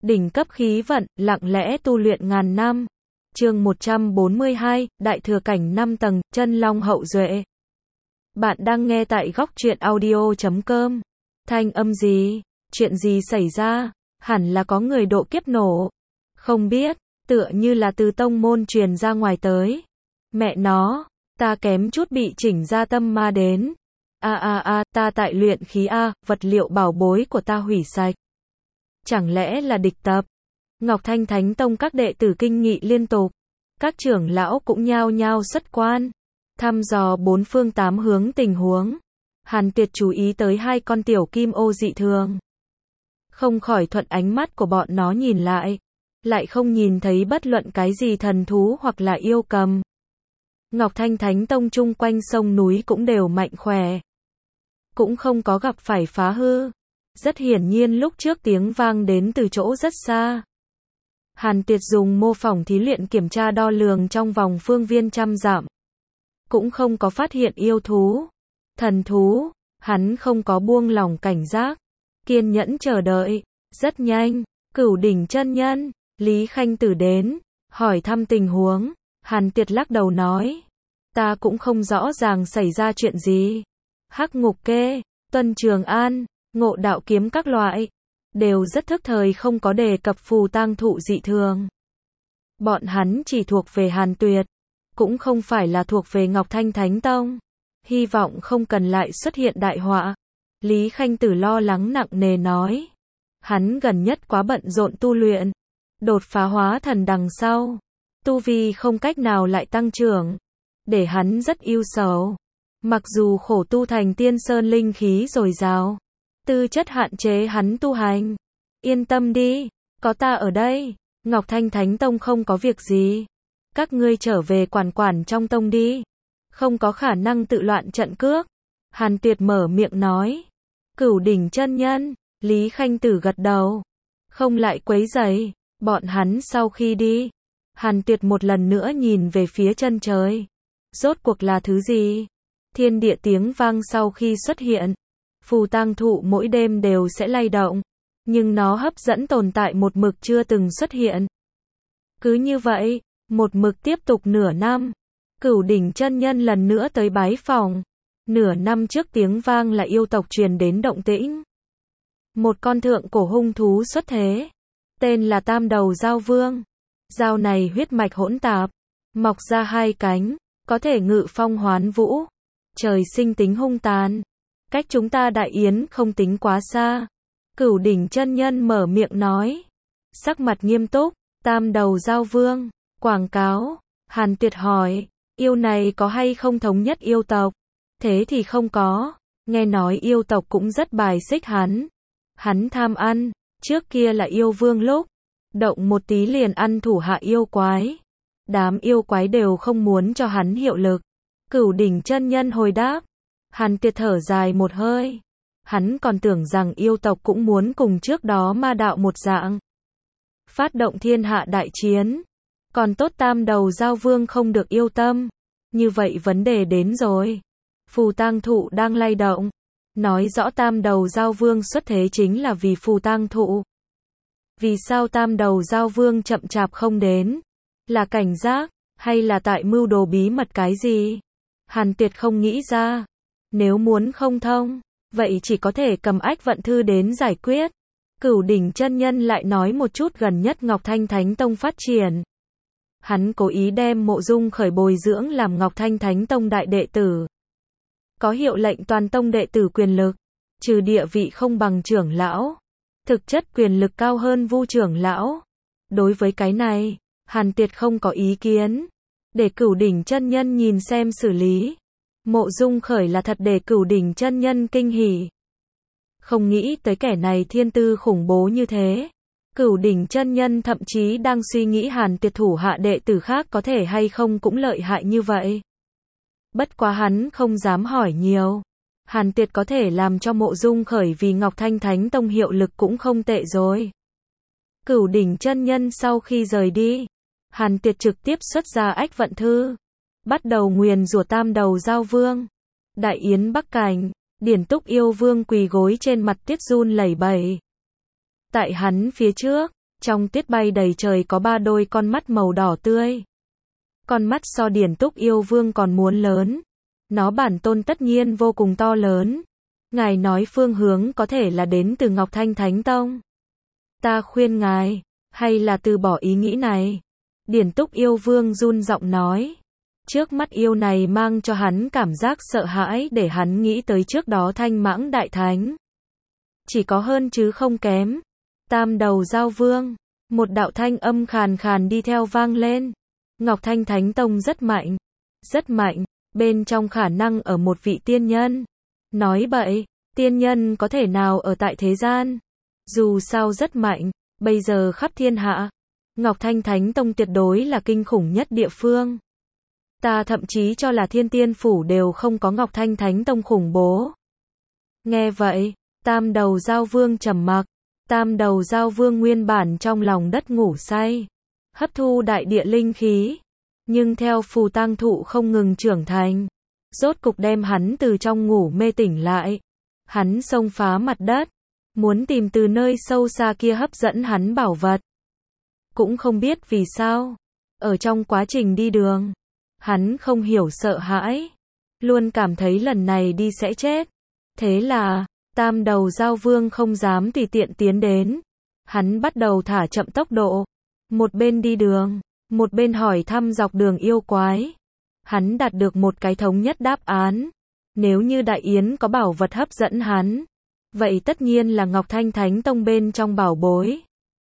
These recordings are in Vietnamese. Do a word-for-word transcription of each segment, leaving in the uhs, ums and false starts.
Đỉnh cấp khí vận, lặng lẽ tu luyện ngàn năm. Chương một trăm bốn mươi hai, Đại thừa cảnh năm tầng, chân long hậu duệ. Bạn đang nghe tại góc truyện audio chấm com. Thanh âm gì? Chuyện gì xảy ra? Hẳn là có người độ kiếp nổ. Không biết, tựa như là từ tông môn truyền ra ngoài tới. Mẹ nó, ta kém chút bị chỉnh ra tâm ma đến. A a a, ta tại luyện khí a, vật liệu bảo bối của ta hủy sạch. Chẳng lẽ là địch tập? Ngọc Thanh Thánh Tông các đệ tử kinh nghị liên tục. Các trưởng lão cũng nhao nhao xuất quan, thăm dò bốn phương tám hướng tình huống. Hàn Tuyệt chú ý tới hai con tiểu kim ô dị thường. Không khỏi thuận ánh mắt của bọn nó nhìn lại. Lại không nhìn thấy bất luận cái gì thần thú hoặc là yêu cầm. Ngọc Thanh Thánh Tông chung quanh sông núi cũng đều mạnh khỏe. Cũng không có gặp phải phá hư. Rất hiển nhiên lúc trước tiếng vang đến từ chỗ rất xa. Hàn Tuyệt dùng mô phỏng thí luyện kiểm tra đo lường trong vòng phương viên trăm dặm. Cũng không có phát hiện yêu thú, thần thú, hắn không có buông lỏng cảnh giác. Kiên nhẫn chờ đợi, rất nhanh, Cửu Đỉnh chân nhân, Lý Khanh Tử đến, hỏi thăm tình huống. Hàn Tuyệt lắc đầu nói, ta cũng không rõ ràng xảy ra chuyện gì. Hắc Ngục Kê, Tuân Trường An, Ngộ Đạo Kiếm các loại, đều rất thức thời không có đề cập phù tang thụ dị thường. Bọn hắn chỉ thuộc về Hàn Tuyệt, cũng không phải là thuộc về Ngọc Thanh Thánh Tông. Hy vọng không cần lại xuất hiện đại họa. Lý Khanh Tử lo lắng nặng nề nói. Hắn gần nhất quá bận rộn tu luyện, đột phá hóa thần đằng sau, tu vi không cách nào lại tăng trưởng, để hắn rất ưu sầu. Mặc dù khổ tu thành tiên sơn linh khí dồi dào, tư chất hạn chế hắn tu hành. Yên tâm đi, có ta ở đây, Ngọc Thanh Thánh Tông không có việc gì. Các ngươi trở về quản quản trong tông đi, không có khả năng tự loạn trận cước. Hàn Tuyệt mở miệng nói. Cửu Đỉnh chân nhân, Lý Khanh Tử gật đầu, không lại quấy rầy. Bọn hắn sau khi đi, Hàn Tuyệt một lần nữa nhìn về phía chân trời. Rốt cuộc là thứ gì? Thiên địa tiếng vang sau khi xuất hiện, phù tang thụ mỗi đêm đều sẽ lay động, nhưng nó hấp dẫn tồn tại một mực chưa từng xuất hiện. Cứ như vậy, một mực tiếp tục nửa năm. Cửu Đỉnh chân nhân lần nữa tới bái phòng. Nửa năm trước tiếng vang là yêu tộc truyền đến động tĩnh. Một con thượng cổ hung thú xuất thế, tên là Tam Đầu Dao Vương. Dao này huyết mạch hỗn tạp, mọc ra hai cánh, có thể ngự phong hoán vũ, trời sinh tính hung tàn. Cách chúng ta Đại Yến không tính quá xa. Cửu Đỉnh chân nhân mở miệng nói, sắc mặt nghiêm túc. Tam Đầu Dao Vương, quảng cáo. Hàn Tuyệt hỏi, yêu này có hay không thống nhất yêu tộc? Thế thì không có, nghe nói yêu tộc cũng rất bài xích hắn. Hắn tham ăn, trước kia là yêu vương lúc, động một tí liền ăn thủ hạ yêu quái. Đám yêu quái đều không muốn cho hắn hiệu lực. Cửu Đỉnh chân nhân hồi đáp. Hàn Tuyệt thở dài một hơi. Hắn còn tưởng rằng yêu tộc cũng muốn cùng trước đó ma đạo một dạng, phát động thiên hạ đại chiến. Còn tốt Tam Đầu Dao Vương không được yêu tâm. Như vậy vấn đề đến rồi. Phù tang thụ đang lay động, nói rõ Tam Đầu Dao Vương xuất thế chính là vì phù tang thụ. Vì sao Tam Đầu Dao Vương chậm chạp không đến? Là cảnh giác, hay là tại mưu đồ bí mật cái gì? Hàn Tuyệt không nghĩ ra. Nếu muốn không thông, vậy chỉ có thể cầm Ách Vận Thư đến giải quyết. Cửu Đỉnh chân nhân lại nói một chút gần nhất Ngọc Thanh Thánh Tông phát triển. Hắn cố ý đem Mộ Dung Khởi bồi dưỡng làm Ngọc Thanh Thánh Tông đại đệ tử. Có hiệu lệnh toàn tông đệ tử quyền lực, trừ địa vị không bằng trưởng lão, thực chất quyền lực cao hơn Vu trưởng lão. Đối với cái này, Hàn Tuyệt không có ý kiến, để Cửu Đỉnh chân nhân nhìn xem xử lý. Mộ Dung Khởi là thật để Cửu Đỉnh chân nhân kinh hỉ. Không nghĩ tới kẻ này thiên tư khủng bố như thế. Cửu Đỉnh chân nhân thậm chí đang suy nghĩ Hàn Tuyệt thủ hạ đệ tử khác có thể hay không cũng lợi hại như vậy. Bất quá hắn không dám hỏi nhiều. Hàn Tuyệt có thể làm cho Mộ Dung Khởi vì Ngọc Thanh Thánh Tông hiệu lực cũng không tệ rồi. Cửu Đỉnh chân nhân sau khi rời đi, Hàn Tuyệt trực tiếp xuất ra Ách Vận Thư, bắt đầu nguyền rủa Tam Đầu Dao Vương. Đại Yến Bắc Cảnh, Điển Túc yêu vương quỳ gối trên mặt tuyết run lẩy bẩy. Tại hắn phía trước, Trong tuyết bay đầy trời có ba đôi con mắt màu đỏ tươi. Con mắt so Điển Túc Yêu Vương còn muốn lớn. Nó bản tôn tất nhiên vô cùng to lớn. Ngài nói phương hướng có thể là đến từ Ngọc Thanh Thánh Tông. Ta khuyên ngài, hay là từ bỏ ý nghĩ này. Điển Túc Yêu Vương run giọng nói. Trước mắt yêu này mang cho hắn cảm giác sợ hãi để hắn nghĩ tới trước đó Thanh Mãng Đại Thánh. Chỉ có hơn chứ không kém. Tam đầu giao vương. Một đạo thanh âm khàn khàn đi theo vang lên. Ngọc Thanh Thánh Tông rất mạnh. Rất mạnh. Bên trong khả năng ở một vị tiên nhân. Nói bậy, tiên nhân có thể nào ở tại thế gian. Dù sao rất mạnh. Bây giờ khắp thiên hạ. Ngọc Thanh Thánh Tông tuyệt đối là kinh khủng nhất địa phương. Ta thậm chí cho là Thiên Tiên Phủ đều không có Ngọc Thanh Thánh Tông khủng bố. Nghe vậy, tam đầu giao vương trầm mặc. Tam đầu giao vương nguyên bản trong lòng đất ngủ say. Hấp thu đại địa linh khí. Nhưng theo phù tang thụ không ngừng trưởng thành. Rốt cục đem hắn từ trong ngủ mê tỉnh lại. Hắn xông phá mặt đất. Muốn tìm từ nơi sâu xa kia hấp dẫn hắn bảo vật. Cũng không biết vì sao. Ở trong quá trình đi đường. Hắn không hiểu sợ hãi. Luôn cảm thấy lần này đi sẽ chết. Thế là, tam đầu giao vương không dám tùy tiện tiến đến. Hắn bắt đầu thả chậm tốc độ. Một bên đi đường, một bên hỏi thăm dọc đường yêu quái. Hắn đạt được một cái thống nhất đáp án. Nếu như Đại Yến có bảo vật hấp dẫn hắn, vậy tất nhiên là Ngọc Thanh Thánh Tông bên trong bảo bối.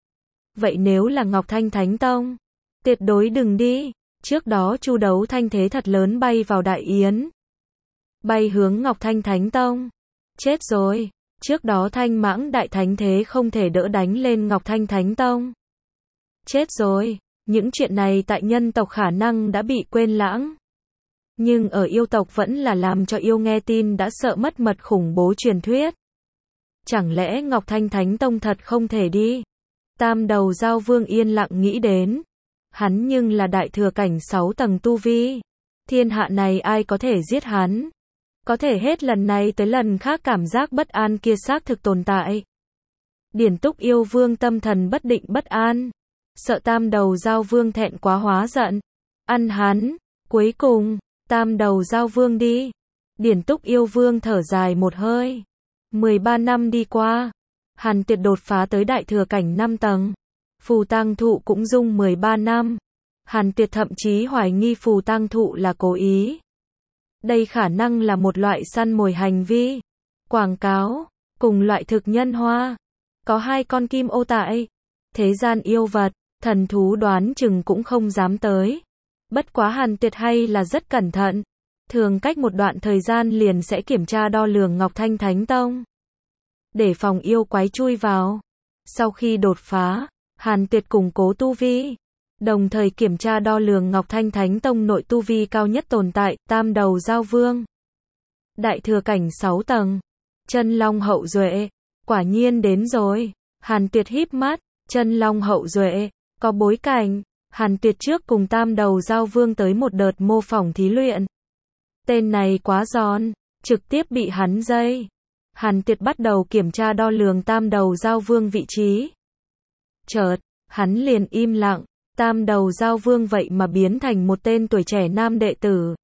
Vậy nếu là Ngọc Thanh Thánh Tông, tuyệt đối đừng đi. Trước đó Chu Đấu thanh thế thật lớn bay vào Đại Yến. Bay hướng Ngọc Thanh Thánh Tông. Chết rồi. Trước đó Thanh Mãng Đại Thánh thế không thể đỡ đánh lên Ngọc Thanh Thánh Tông. Chết rồi. Những chuyện này tại nhân tộc khả năng đã bị quên lãng. Nhưng ở yêu tộc vẫn là làm cho yêu nghe tin đã sợ mất mật khủng bố truyền thuyết. Chẳng lẽ Ngọc Thanh Thánh Tông thật không thể đi? Tam đầu giao vương yên lặng nghĩ đến. Hắn nhưng là đại thừa cảnh sáu tầng tu vi. Thiên hạ này ai có thể giết hắn? Có thể hết lần này tới lần khác cảm giác bất an kia xác thực tồn tại. Điển Túc Yêu Vương tâm thần bất định bất an. Sợ tam đầu giao vương thẹn quá hóa giận. Ăn hắn. Cuối cùng, tam đầu giao vương đi. Điển Túc Yêu Vương thở dài một hơi. mười ba năm đi qua. Hàn Tuyệt đột phá tới đại thừa cảnh năm tầng. Phù tang thụ cũng dung mười ba năm. Hàn Tuyệt thậm chí hoài nghi phù tang thụ là cố ý. Đây khả năng là một loại săn mồi hành vi. Quảng cáo. Cùng loại thực nhân hoa. Có hai con kim ô tại. Thế gian yêu vật, thần thú đoán chừng cũng không dám tới. Bất quá Hàn Tuyệt hay là rất cẩn thận. Thường cách một đoạn thời gian liền sẽ kiểm tra đo lường Ngọc Thanh Thánh Tông. Để phòng yêu quái chui vào. Sau khi đột phá, Hàn Tuyệt củng cố tu vi. Đồng thời kiểm tra đo lường Ngọc Thanh Thánh Tông nội tu vi cao nhất tồn tại, tam đầu giao vương. Đại thừa cảnh sáu tầng. Chân long hậu duệ. Quả nhiên đến rồi. Hàn Tuyệt híp mắt. Chân long hậu duệ. Có bối cảnh. Hàn Tuyệt trước cùng tam đầu giao vương tới một đợt mô phỏng thí luyện. Tên này quá giòn. Trực tiếp bị hắn dây. Hàn Tuyệt bắt đầu kiểm tra đo lường tam đầu giao vương vị trí. Chợt, hắn liền im lặng. Tam đầu giao vương vậy mà biến thành một tên tuổi trẻ nam đệ tử.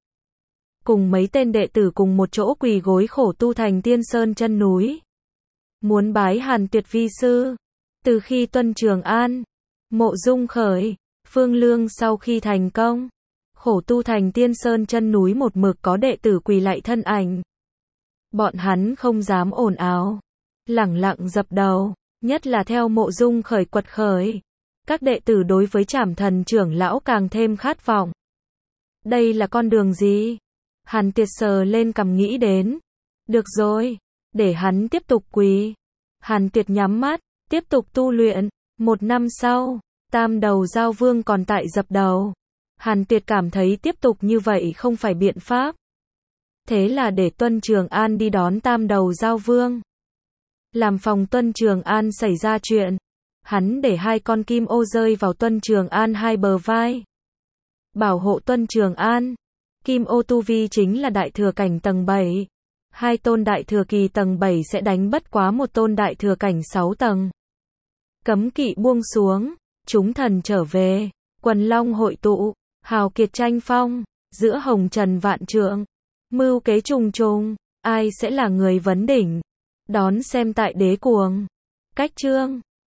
Cùng mấy tên đệ tử cùng một chỗ quỳ gối khổ tu thành Tiên Sơn chân núi. Muốn bái Hàn Tuyệt vi sư. Từ khi Tuân Trường An, Mộ Dung Khởi, Phương Lương sau khi thành công, khổ tu thành Tiên Sơn chân núi một mực có đệ tử quỳ lạy thân ảnh. Bọn hắn không dám ồn ào, lẳng lặng dập đầu, nhất là theo Mộ Dung Khởi quật khởi. Các đệ tử đối với Trảm Thần trưởng lão càng thêm khát vọng. Đây là con đường gì? Hàn Tuyệt sờ lên cằm nghĩ đến. Được rồi, để hắn tiếp tục quỳ. Hàn Tuyệt nhắm mắt, tiếp tục tu luyện. Một năm sau, tam đầu giao vương còn tại dập đầu. Hàn Tuyệt cảm thấy tiếp tục như vậy không phải biện pháp. Thế là để Tuân Trường An đi đón tam đầu giao vương. Làm phòng Tuân Trường An xảy ra chuyện. Hắn để hai con kim ô rơi vào Tuân Trường An hai bờ vai. Bảo hộ Tuân Trường An. Kim ô tu vi chính là đại thừa cảnh tầng bảy. Hai tôn đại thừa kỳ tầng bảy sẽ đánh bất quá một tôn đại thừa cảnh sáu tầng. Cấm kỵ buông xuống, chúng thần trở về, quần long hội tụ, hào kiệt tranh phong, giữa hồng trần vạn trượng, mưu kế trùng trùng, ai sẽ là người vấn đỉnh? Đón xem tại Đế Cuồng. Cách chương